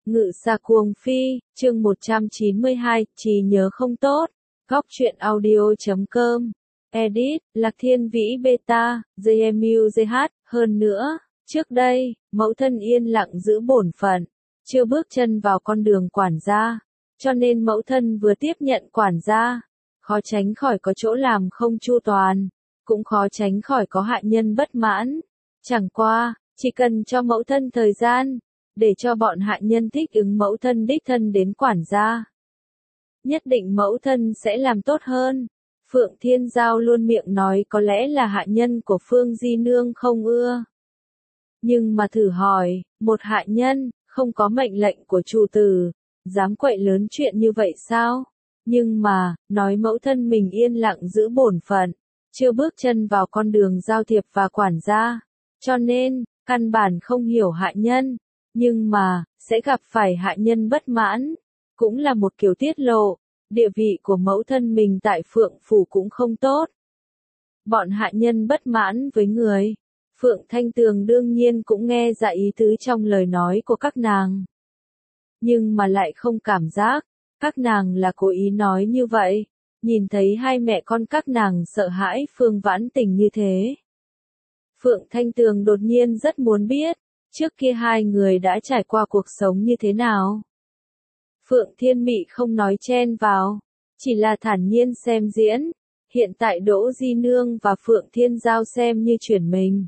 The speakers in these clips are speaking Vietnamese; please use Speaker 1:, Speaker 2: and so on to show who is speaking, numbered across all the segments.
Speaker 1: Ngự xa cuồng phi, chương 192, trí nhớ không tốt. Góc truyện audio.com. Edit, Lạc Thiên Vĩ Beta, JMUJH. Hơn nữa, trước đây, mẫu thân yên lặng giữ bổn phận, chưa bước chân vào con đường quản gia. Cho nên mẫu thân vừa tiếp nhận quản gia, khó tránh khỏi có chỗ làm không chu toàn, cũng khó tránh khỏi có hạ nhân bất mãn. Chẳng qua, chỉ cần cho mẫu thân thời gian, để cho bọn hạ nhân thích ứng mẫu thân đích thân đến quản gia. Nhất định mẫu thân sẽ làm tốt hơn. Phượng Thiên Giao luôn miệng nói có lẽ là hạ nhân của Phương Di Nương không ưa. Nhưng mà thử hỏi, một hạ nhân, không có mệnh lệnh của chủ tử, dám quậy lớn chuyện như vậy sao? Nhưng mà, nói mẫu thân mình yên lặng giữ bổn phận, chưa bước chân vào con đường giao thiệp và quản gia. Cho nên, căn bản không hiểu hạ nhân. Nhưng mà, sẽ gặp phải hạ nhân bất mãn, cũng là một kiểu tiết lộ, địa vị của mẫu thân mình tại Phượng Phủ cũng không tốt. Bọn hạ nhân bất mãn với người, Phượng Thanh Tường đương nhiên cũng nghe ra ý tứ trong lời nói của các nàng. Nhưng mà lại không cảm giác, các nàng là cố ý nói như vậy, nhìn thấy hai mẹ con các nàng sợ hãi Phương Vãn Tình như thế. Phượng Thanh Tường đột nhiên rất muốn biết, trước kia hai người đã trải qua cuộc sống như thế nào. Phượng Thiên Mị không nói chen vào, chỉ là thản nhiên xem diễn, hiện tại Đỗ Di Nương và Phượng Thiên Giao xem như chuyển mình.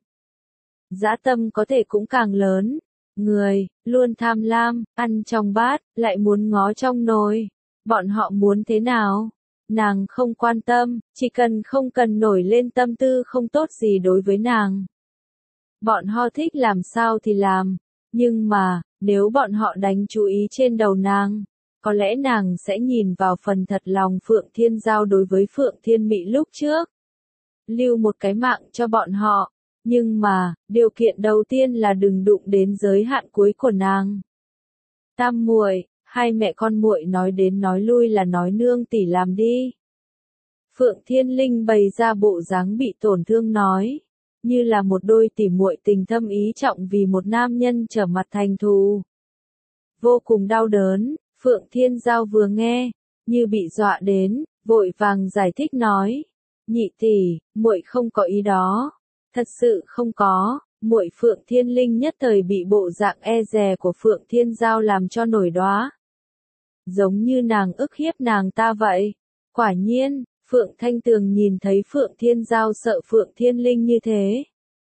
Speaker 1: Dã tâm có thể cũng càng lớn, người, luôn tham lam, ăn trong bát, lại muốn ngó trong nồi, bọn họ muốn thế nào? Nàng không quan tâm, chỉ cần không cần nổi lên tâm tư không tốt gì đối với nàng. Bọn họ thích làm sao thì làm, nhưng mà, nếu bọn họ đánh chú ý trên đầu nàng, có lẽ nàng sẽ nhìn vào phần thật lòng Phượng Thiên Giao đối với Phượng Thiên Mị lúc trước. Lưu một cái mạng cho bọn họ, nhưng mà, điều kiện đầu tiên là đừng đụng đến giới hạn cuối của nàng. Tam muội, hai mẹ con muội nói đến nói lui là nói nương tỷ làm đi. Phượng Thiên Linh bày ra bộ dáng bị tổn thương nói, như là một đôi tỉ muội tình thâm ý trọng vì một nam nhân trở mặt thành thù. Vô cùng đau đớn, Phượng Thiên Giao vừa nghe, như bị dọa đến, vội vàng giải thích nói, nhị tỷ, muội không có ý đó, thật sự không có. Muội Phượng Thiên Linh nhất thời bị bộ dạng e dè của Phượng Thiên Giao làm cho nổi đoá. Giống như nàng ức hiếp nàng ta vậy. Quả nhiên, Phượng Thanh Tường nhìn thấy Phượng Thiên Giao sợ Phượng Thiên Linh như thế.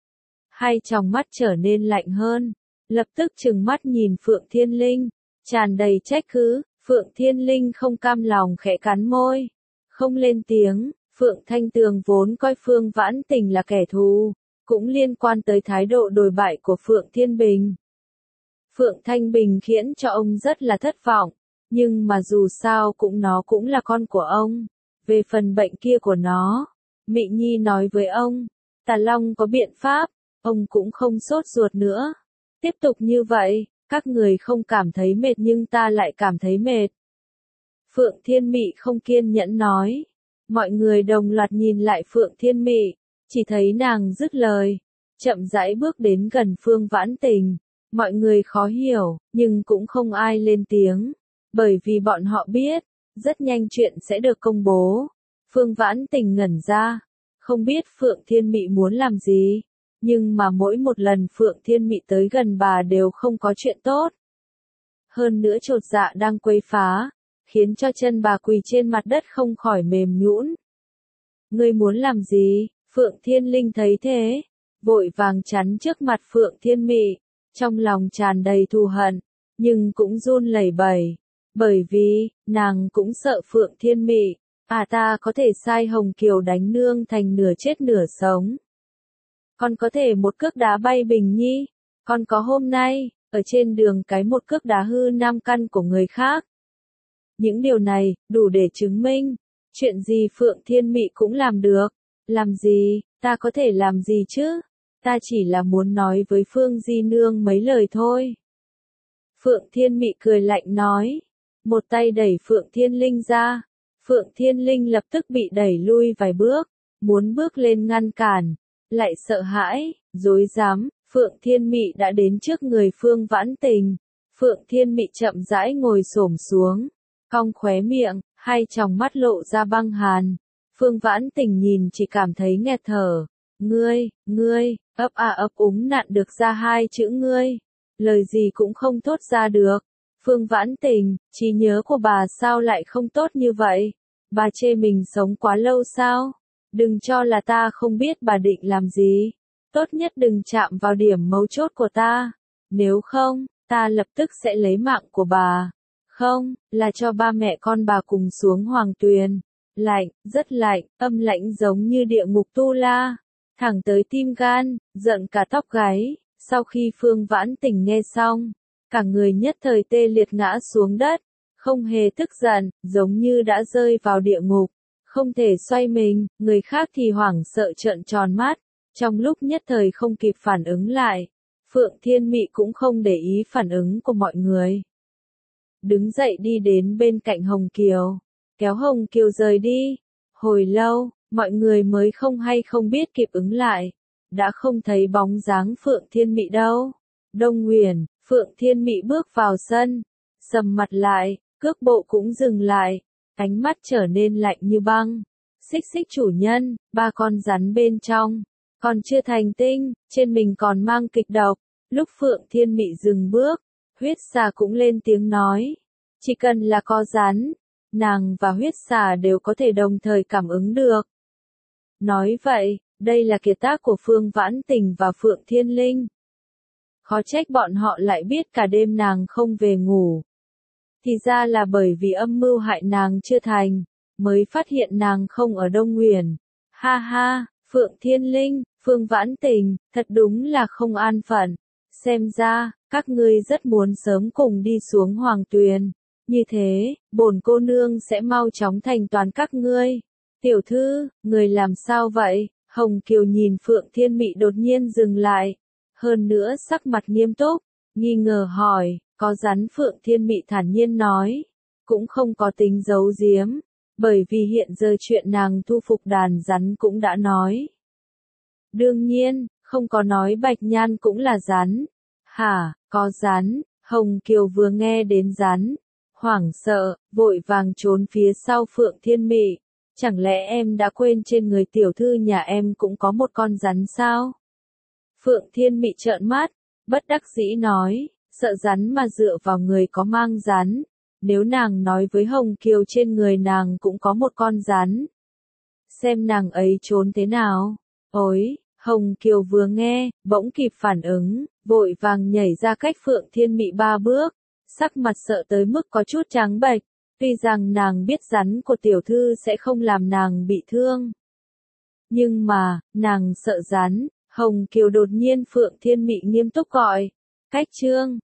Speaker 1: Hai tròng mắt trở nên lạnh hơn, lập tức trừng mắt nhìn Phượng Thiên Linh, tràn đầy trách cứ. Phượng Thiên Linh không cam lòng khẽ cắn môi, không lên tiếng. Phượng Thanh Tường vốn coi Phương Vãn Tình là kẻ thù, cũng liên quan tới thái độ đồi bại của Phượng Thiên Bình. Phượng Thanh Bình khiến cho ông rất là thất vọng, nhưng mà dù sao nó cũng là con của ông. Về phần bệnh kia của nó, Mị Nhi nói với ông, Tà Long có biện pháp, ông cũng không sốt ruột nữa. Tiếp tục như vậy, các người không cảm thấy mệt nhưng ta lại cảm thấy mệt. Phượng Thiên Mị không kiên nhẫn nói. Mọi người đồng loạt nhìn lại Phượng Thiên Mị, chỉ thấy nàng dứt lời, chậm rãi bước đến gần Phương Vãn Tình. Mọi người khó hiểu, nhưng cũng không ai lên tiếng, bởi vì bọn họ biết, rất nhanh chuyện sẽ được công bố. Phương Vãn Tình ngẩn ra, không biết Phượng Thiên Mị muốn làm gì, nhưng mà mỗi một lần Phượng Thiên Mị tới gần bà đều không có chuyện tốt. Hơn nữa chột dạ đang quấy phá, khiến cho chân bà quỳ trên mặt đất không khỏi mềm nhũn. Ngươi muốn làm gì? Phượng Thiên Linh thấy thế, vội vàng chắn trước mặt Phượng Thiên Mị, trong lòng tràn đầy thù hận, nhưng cũng run lẩy bẩy, bởi vì, nàng cũng sợ Phượng Thiên Mị, ta có thể sai Hồng Kiều đánh nương thành nửa chết nửa sống. Con có thể một cước đá bay Bình Nhi, con có hôm nay, ở trên đường cái một cước đá hư 5 căn của người khác. Những điều này, đủ để chứng minh, chuyện gì Phượng Thiên Mị cũng làm được. Làm gì, ta có thể làm gì chứ? Ta chỉ là muốn nói với Phương Di Nương mấy lời thôi. Phượng Thiên Mị cười lạnh nói, một tay đẩy Phượng Thiên Linh ra. Phượng Thiên Linh lập tức bị đẩy lui vài bước, muốn bước lên ngăn cản, lại sợ hãi, rối rắm. Phượng Thiên Mị đã đến trước người Phương Vãn Tình. Phượng Thiên Mị chậm rãi ngồi xổm xuống, cong khóe miệng, hai tròng mắt lộ ra băng hàn. Phương Vãn Tình nhìn chỉ cảm thấy nghẹt thở. Ngươi, ấp úng nặn được ra hai chữ ngươi. Lời gì cũng không thốt ra được. Phương Vãn Tình, trí nhớ của bà sao lại không tốt như vậy? Bà chê mình sống quá lâu sao? Đừng cho là ta không biết bà định làm gì. Tốt nhất đừng chạm vào điểm mấu chốt của ta. Nếu không, ta lập tức sẽ lấy mạng của bà. Không, là cho ba mẹ con bà cùng xuống Hoàng Tuyền. Lạnh, rất lạnh, âm lãnh giống như địa ngục Tu La. Thẳng tới tim gan, giận cả tóc gáy. Sau khi Phương Vãn Tình nghe xong, cả người nhất thời tê liệt ngã xuống đất. Không hề tức giận, giống như đã rơi vào địa ngục. Không thể xoay mình, người khác thì hoảng sợ trợn tròn mắt. Trong lúc nhất thời không kịp phản ứng lại, Phượng Thiên Mị cũng không để ý phản ứng của mọi người. Đứng dậy đi đến bên cạnh Hồng Kiều, kéo Hồng Kiều rời đi. Hồi lâu, mọi người mới không hay không biết kịp ứng lại. Đã không thấy bóng dáng Phượng Thiên Mị đâu. Đông Nguyền, Phượng Thiên Mị bước vào sân, sầm mặt lại, cước bộ cũng dừng lại, ánh mắt trở nên lạnh như băng. Xích xích chủ nhân, ba con rắn bên trong, còn chưa thành tinh, trên mình còn mang kịch độc. Lúc Phượng Thiên Mị dừng bước, huyết xà cũng lên tiếng nói. Chỉ cần là có rắn, nàng và huyết xà đều có thể đồng thời cảm ứng được. Nói vậy, đây là kiệt tác của Phương Vãn Tình và Phượng Thiên Linh. Khó trách bọn họ lại biết cả đêm nàng không về ngủ. Thì ra là bởi vì âm mưu hại nàng chưa thành, mới phát hiện nàng không ở Đông Nguyền. Ha ha, Phượng Thiên Linh, Phương Vãn Tình, thật đúng là không an phận. Xem ra, các ngươi rất muốn sớm cùng đi xuống Hoàng Tuyền. Như thế, bổn cô nương sẽ mau chóng thành toàn các ngươi. Tiểu thư, người làm sao vậy? Hồng Kiều nhìn Phượng Thiên Mị đột nhiên dừng lại. Hơn nữa sắc mặt nghiêm túc, nghi ngờ hỏi, có rắn? Phượng Thiên Mị thản nhiên nói. Cũng không có tính giấu giếm, bởi vì hiện giờ chuyện nàng thu phục đàn rắn cũng đã nói. Đương nhiên, không có nói Bạch Nhan cũng là rắn. Hả, có rắn? Hồng Kiều vừa nghe đến rắn, hoảng sợ, vội vàng trốn phía sau Phượng Thiên Mị. Chẳng lẽ em đã quên trên người tiểu thư nhà em cũng có một con rắn sao? Phượng Thiên Mị trợn mắt, bất đắc dĩ nói, sợ rắn mà dựa vào người có mang rắn. Nếu nàng nói với Hồng Kiều trên người nàng cũng có một con rắn, xem nàng ấy trốn thế nào. Ôi, Hồng Kiều vừa nghe, bỗng kịp phản ứng, vội vàng nhảy ra cách Phượng Thiên Mị 3 bước, sắc mặt sợ tới mức có chút trắng bệch. Tuy rằng nàng biết rắn của tiểu thư sẽ không làm nàng bị thương, nhưng mà, nàng sợ rắn. Hồng Kiều đột nhiên Phượng Thiên Mị nghiêm túc gọi, cách chương